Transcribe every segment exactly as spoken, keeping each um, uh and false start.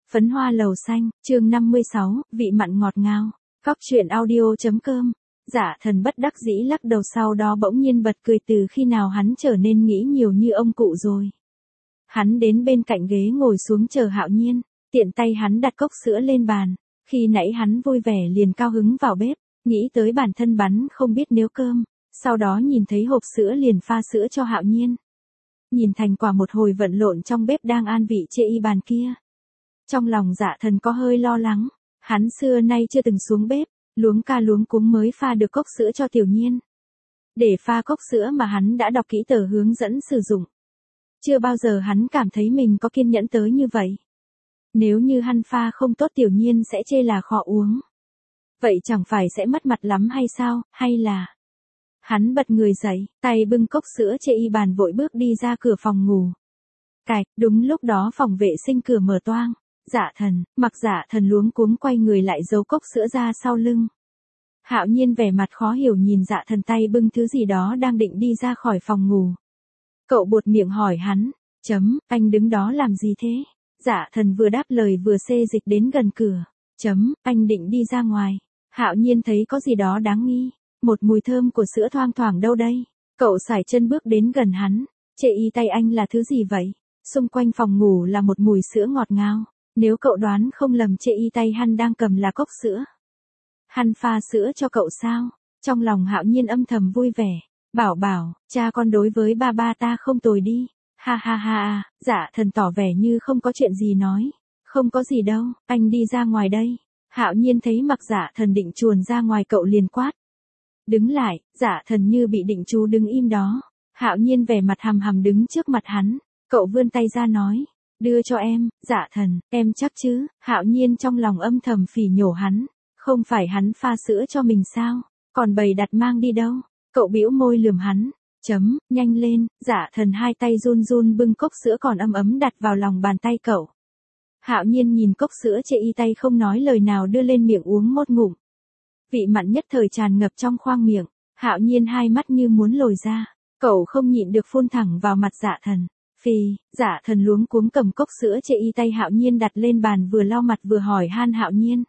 Phấn hoa lầu xanh, chương năm mươi sáu, vị mặn ngọt ngào. Cóc truyện audio.com. Dạ thần bất đắc dĩ lắc đầu, sau đó bỗng nhiên bật cười, từ khi nào hắn trở nên nghĩ nhiều như ông cụ rồi. Hắn đến bên cạnh ghế ngồi xuống chờ Hạo Nhiên, tiện tay hắn đặt cốc sữa lên bàn. Khi nãy hắn vui vẻ liền cao hứng vào bếp, nghĩ tới bản thân bắn không biết nấu cơm, sau đó nhìn thấy hộp sữa liền pha sữa cho Hạo Nhiên. Nhìn thành quả một hồi vận lộn trong bếp đang an vị chê y bàn kia. Trong lòng Dạ thần có hơi lo lắng, hắn xưa nay chưa từng xuống bếp, luống ca luống cuống mới pha được cốc sữa cho Tiểu Nhiên. Để pha cốc sữa mà hắn đã đọc kỹ tờ hướng dẫn sử dụng. Chưa bao giờ hắn cảm thấy mình có kiên nhẫn tới như vậy. Nếu như hắn pha không tốt Tiểu Nhiên sẽ chê là khó uống. Vậy chẳng phải sẽ mất mặt lắm hay sao, hay là... Hắn bật người dậy, tay bưng cốc sữa chê y bàn vội bước đi ra cửa phòng ngủ. Cạch, đúng lúc đó phòng vệ sinh cửa mở toang. Dạ thần, mặc Dạ thần luống cuống quay người lại giấu cốc sữa ra sau lưng. Hạo Nhiên vẻ mặt khó hiểu nhìn Dạ thần tay bưng thứ gì đó đang định đi ra khỏi phòng ngủ. Cậu buột miệng hỏi hắn, chấm, anh đứng đó làm gì thế? Dạ thần vừa đáp lời vừa xê dịch đến gần cửa, chấm, anh định đi ra ngoài. Hạo Nhiên thấy có gì đó đáng nghi, một mùi thơm của sữa thoang thoảng đâu đây. Cậu sải chân bước đến gần hắn, chê y tay anh là thứ gì vậy? Xung quanh phòng ngủ là một mùi sữa ngọt ngào. Nếu cậu đoán không lầm chê y tay hắn đang cầm là cốc sữa. Hắn pha sữa cho cậu sao? Trong lòng Hạo Nhiên âm thầm vui vẻ. Bảo bảo, cha con đối với ba ba ta không tồi đi. Ha ha ha, Dạ thần tỏ vẻ như không có chuyện gì nói. Không có gì đâu, anh đi ra ngoài đây. Hạo Nhiên thấy mặc Dạ thần định chuồn ra ngoài cậu liền quát. Đứng lại, Dạ thần như bị định chú đứng im đó. Hạo Nhiên vẻ mặt hầm hầm đứng trước mặt hắn. Cậu vươn tay ra nói. Đưa cho em, Dạ thần, em chắc chứ? Hạo Nhiên trong lòng âm thầm phỉ nhổ hắn. Không phải hắn pha sữa cho mình sao? Còn bày đặt mang đi đâu? Cậu bĩu môi lườm hắn. Chấm, nhanh lên. Dạ thần hai tay run run bưng cốc sữa còn ấm ấm đặt vào lòng bàn tay cậu. Hạo Nhiên nhìn cốc sữa chê y tay không nói lời nào đưa lên miệng uống một ngụm. Vị mặn nhất thời tràn ngập trong khoang miệng. Hạo Nhiên hai mắt như muốn lồi ra. Cậu không nhịn được phun thẳng vào mặt Dạ thần. Phì, Dạ thần luống cuống cầm cốc sữa chê y tay Hạo Nhiên đặt lên bàn, vừa lau mặt vừa hỏi han Hạo Nhiên.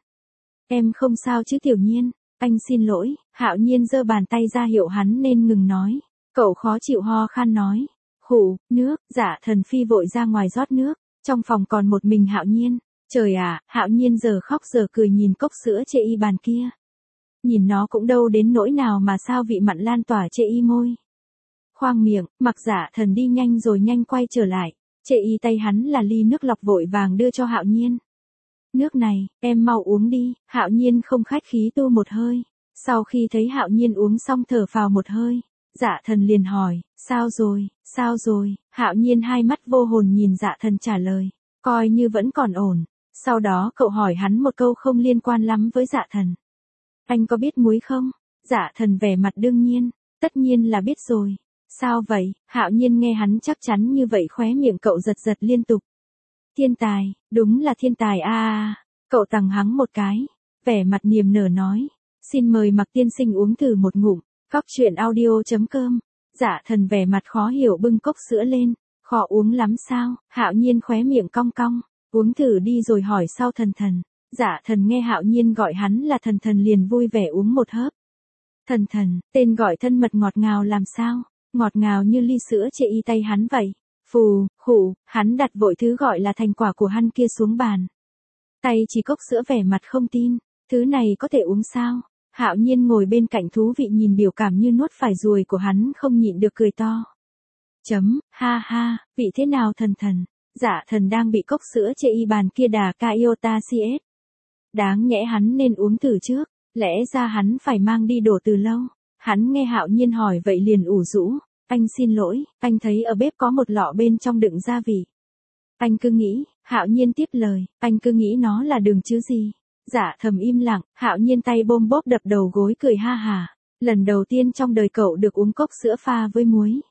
Em không sao chứ Tiểu Nhiên? Anh xin lỗi. Hạo Nhiên giơ bàn tay ra hiệu hắn nên ngừng nói. Cậu khó chịu ho khan nói. Khụ, nước. Dạ thần phi vội ra ngoài rót nước. Trong phòng còn một mình Hạo Nhiên. Trời à, Hạo Nhiên giờ khóc giờ cười nhìn cốc sữa chê y bàn kia. Nhìn nó cũng đâu đến nỗi nào mà sao vị mặn lan tỏa chê y môi. Khoang miệng, mặc Dạ thần đi nhanh rồi nhanh quay trở lại. Chê y tay hắn là ly nước lọc vội vàng đưa cho Hạo Nhiên. Nước này, em mau uống đi. Hạo Nhiên không khách khí tu một hơi. Sau khi thấy Hạo Nhiên uống xong thở phào một hơi, Dạ thần liền hỏi, sao rồi, sao rồi? Hạo Nhiên hai mắt vô hồn nhìn Dạ thần trả lời, coi như vẫn còn ổn. Sau đó cậu hỏi hắn một câu không liên quan lắm với Dạ thần. Anh có biết muối không? Dạ thần vẻ mặt đương nhiên, tất nhiên là biết rồi. Sao vậy? Hạo Nhiên nghe hắn chắc chắn như vậy khóe miệng cậu giật giật liên tục. Thiên tài, đúng là thiên tài a a. Cậu tằng hắng một cái, vẻ mặt niềm nở nói, xin mời Mặc tiên sinh uống thử một ngụm. Cóc truyện audio.com. Dạ thần vẻ mặt khó hiểu bưng cốc sữa lên, khó uống lắm sao? Hạo Nhiên khóe miệng cong cong, uống thử đi rồi hỏi sau thần thần. Dạ thần nghe Hạo Nhiên gọi hắn là thần thần liền vui vẻ uống một hớp. Thần thần, tên gọi thân mật ngọt ngào làm sao? Ngọt ngào như ly sữa chê y tay hắn vậy. Phù, khụ, hắn đặt vội thứ gọi là thành quả của hắn kia xuống bàn. Tay chỉ cốc sữa vẻ mặt không tin, thứ này có thể uống sao? Hạo Nhiên ngồi bên cạnh thú vị nhìn biểu cảm như nuốt phải ruồi của hắn không nhịn được cười to. Chấm, ha ha, vị thế nào thần thần? Dạ thần đang bị cốc sữa chê y bàn kia đà ca iota cs. Đáng nhẽ hắn nên uống thử trước, lẽ ra hắn phải mang đi đổ từ lâu. Hắn nghe Hạo Nhiên hỏi vậy liền ủ rũ. Anh xin lỗi, anh thấy ở bếp có một lọ bên trong đựng gia vị. Anh cứ nghĩ, Hạo Nhiên tiếp lời, anh cứ nghĩ nó là đường chứ gì. Dạ thầm im lặng, Hạo Nhiên tay bôm bốp đập đầu gối cười ha hà. Lần đầu tiên trong đời cậu được uống cốc sữa pha với muối.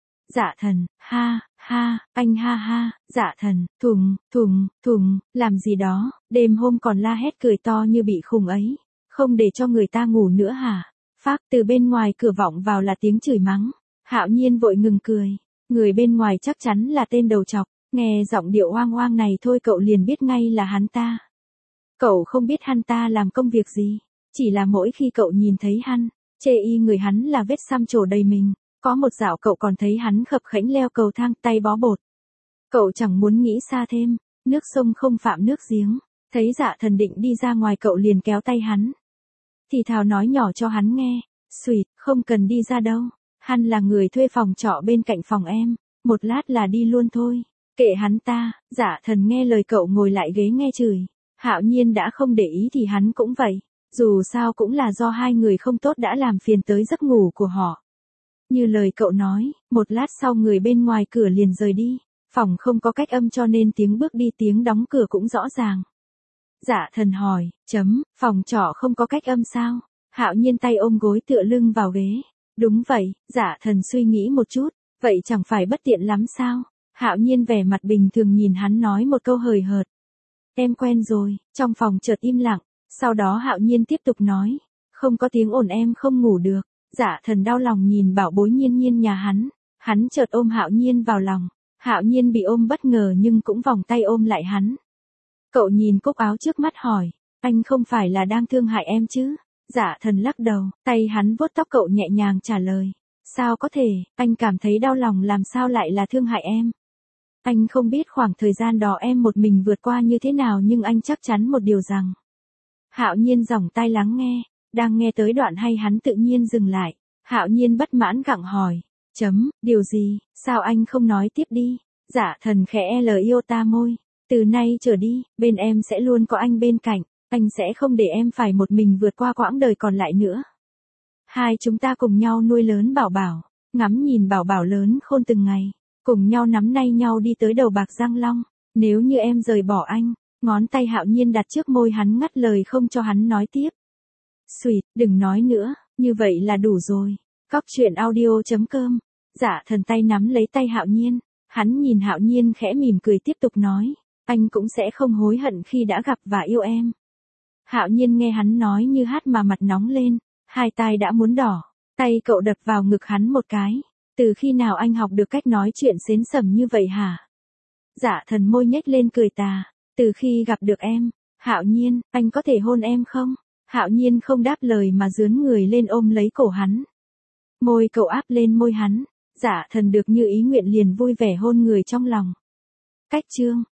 Dạ thần, ha, ha, anh ha ha, dạ thần, thùng, thùng, thùng, làm gì đó, đêm hôm còn la hét cười to như bị khùng ấy. Không để cho người ta ngủ nữa hả? Phác từ bên ngoài cửa vọng vào là tiếng chửi mắng. Hạo Nhiên vội ngừng cười. Người bên ngoài chắc chắn là tên đầu chọc. Nghe giọng điệu oang oang này thôi cậu liền biết ngay là hắn ta. Cậu không biết hắn ta làm công việc gì, chỉ là mỗi khi cậu nhìn thấy hắn, chê y người hắn là vết xăm trổ đầy mình, có một dạo cậu còn thấy hắn khập khẽnh leo cầu thang tay bó bột. Cậu chẳng muốn nghĩ xa thêm, nước sông không phạm nước giếng, thấy Dạ Thần định đi ra ngoài cậu liền kéo tay hắn. Thì thào nói nhỏ cho hắn nghe, "Xuyệt, không cần đi ra đâu, hắn là người thuê phòng trọ bên cạnh phòng em, một lát là đi luôn thôi." Kệ hắn ta, Dạ Thần nghe lời cậu ngồi lại ghế nghe chửi. Hạo Nhiên đã không để ý thì hắn cũng vậy, dù sao cũng là do hai người không tốt đã làm phiền tới giấc ngủ của họ. Như lời cậu nói, một lát sau người bên ngoài cửa liền rời đi, phòng không có cách âm cho nên tiếng bước đi tiếng đóng cửa cũng rõ ràng. Dạ Thần hỏi, chấm, phòng trọ không có cách âm sao? Hạo Nhiên tay ôm gối tựa lưng vào ghế. Đúng vậy, Dạ Thần suy nghĩ một chút, vậy chẳng phải bất tiện lắm sao? Hạo Nhiên vẻ mặt bình thường nhìn hắn nói một câu hời hợt. Em quen rồi, trong phòng chợt im lặng, sau đó Hạo Nhiên tiếp tục nói, không có tiếng ồn em không ngủ được. Dạ Thần đau lòng nhìn bảo bối Nhiên Nhiên nhà hắn, hắn chợt ôm Hạo Nhiên vào lòng. Hạo Nhiên bị ôm bất ngờ nhưng cũng vòng tay ôm lại hắn. Cậu nhìn cúc áo trước mắt hỏi, anh không phải là đang thương hại em chứ? Dạ Thần lắc đầu, tay hắn vuốt tóc cậu nhẹ nhàng trả lời, sao có thể, anh cảm thấy đau lòng làm sao lại là thương hại em? Anh không biết khoảng thời gian đó em một mình vượt qua như thế nào nhưng anh chắc chắn một điều rằng. Hạo Nhiên giỏng tai lắng nghe, đang nghe tới đoạn hay hắn tự nhiên dừng lại. Hạo Nhiên bất mãn gặng hỏi, chấm, điều gì, sao anh không nói tiếp đi? Dạ Thần khẽ lờ yêu ta môi, từ nay trở đi, bên em sẽ luôn có anh bên cạnh, anh sẽ không để em phải một mình vượt qua quãng đời còn lại nữa. Hai chúng ta cùng nhau nuôi lớn Bảo Bảo, ngắm nhìn Bảo Bảo lớn khôn từng ngày. Cùng nhau nắm nay nhau đi tới đầu bạc Giang Long, nếu như em rời bỏ anh, ngón tay Hạo Nhiên đặt trước môi hắn ngắt lời không cho hắn nói tiếp. Xuyệt, đừng nói nữa, như vậy là đủ rồi. Cóc truyện audio chấm com. Dạ Thần tay nắm lấy tay Hạo Nhiên, hắn nhìn Hạo Nhiên khẽ mỉm cười tiếp tục nói, anh cũng sẽ không hối hận khi đã gặp và yêu em. Hạo Nhiên nghe hắn nói như hát mà mặt nóng lên, hai tai đã muốn đỏ, tay cậu đập vào ngực hắn một cái. Từ khi nào anh học được cách nói chuyện xến sẩm như vậy hả? Dạ Thần môi nhếch lên cười tà, từ khi gặp được em. Hạo Nhiên, anh có thể hôn em không? Hạo Nhiên không đáp lời mà dướn người lên ôm lấy cổ hắn. Môi cậu áp lên môi hắn, Dạ Thần được như ý nguyện liền vui vẻ hôn người trong lòng. Cách chương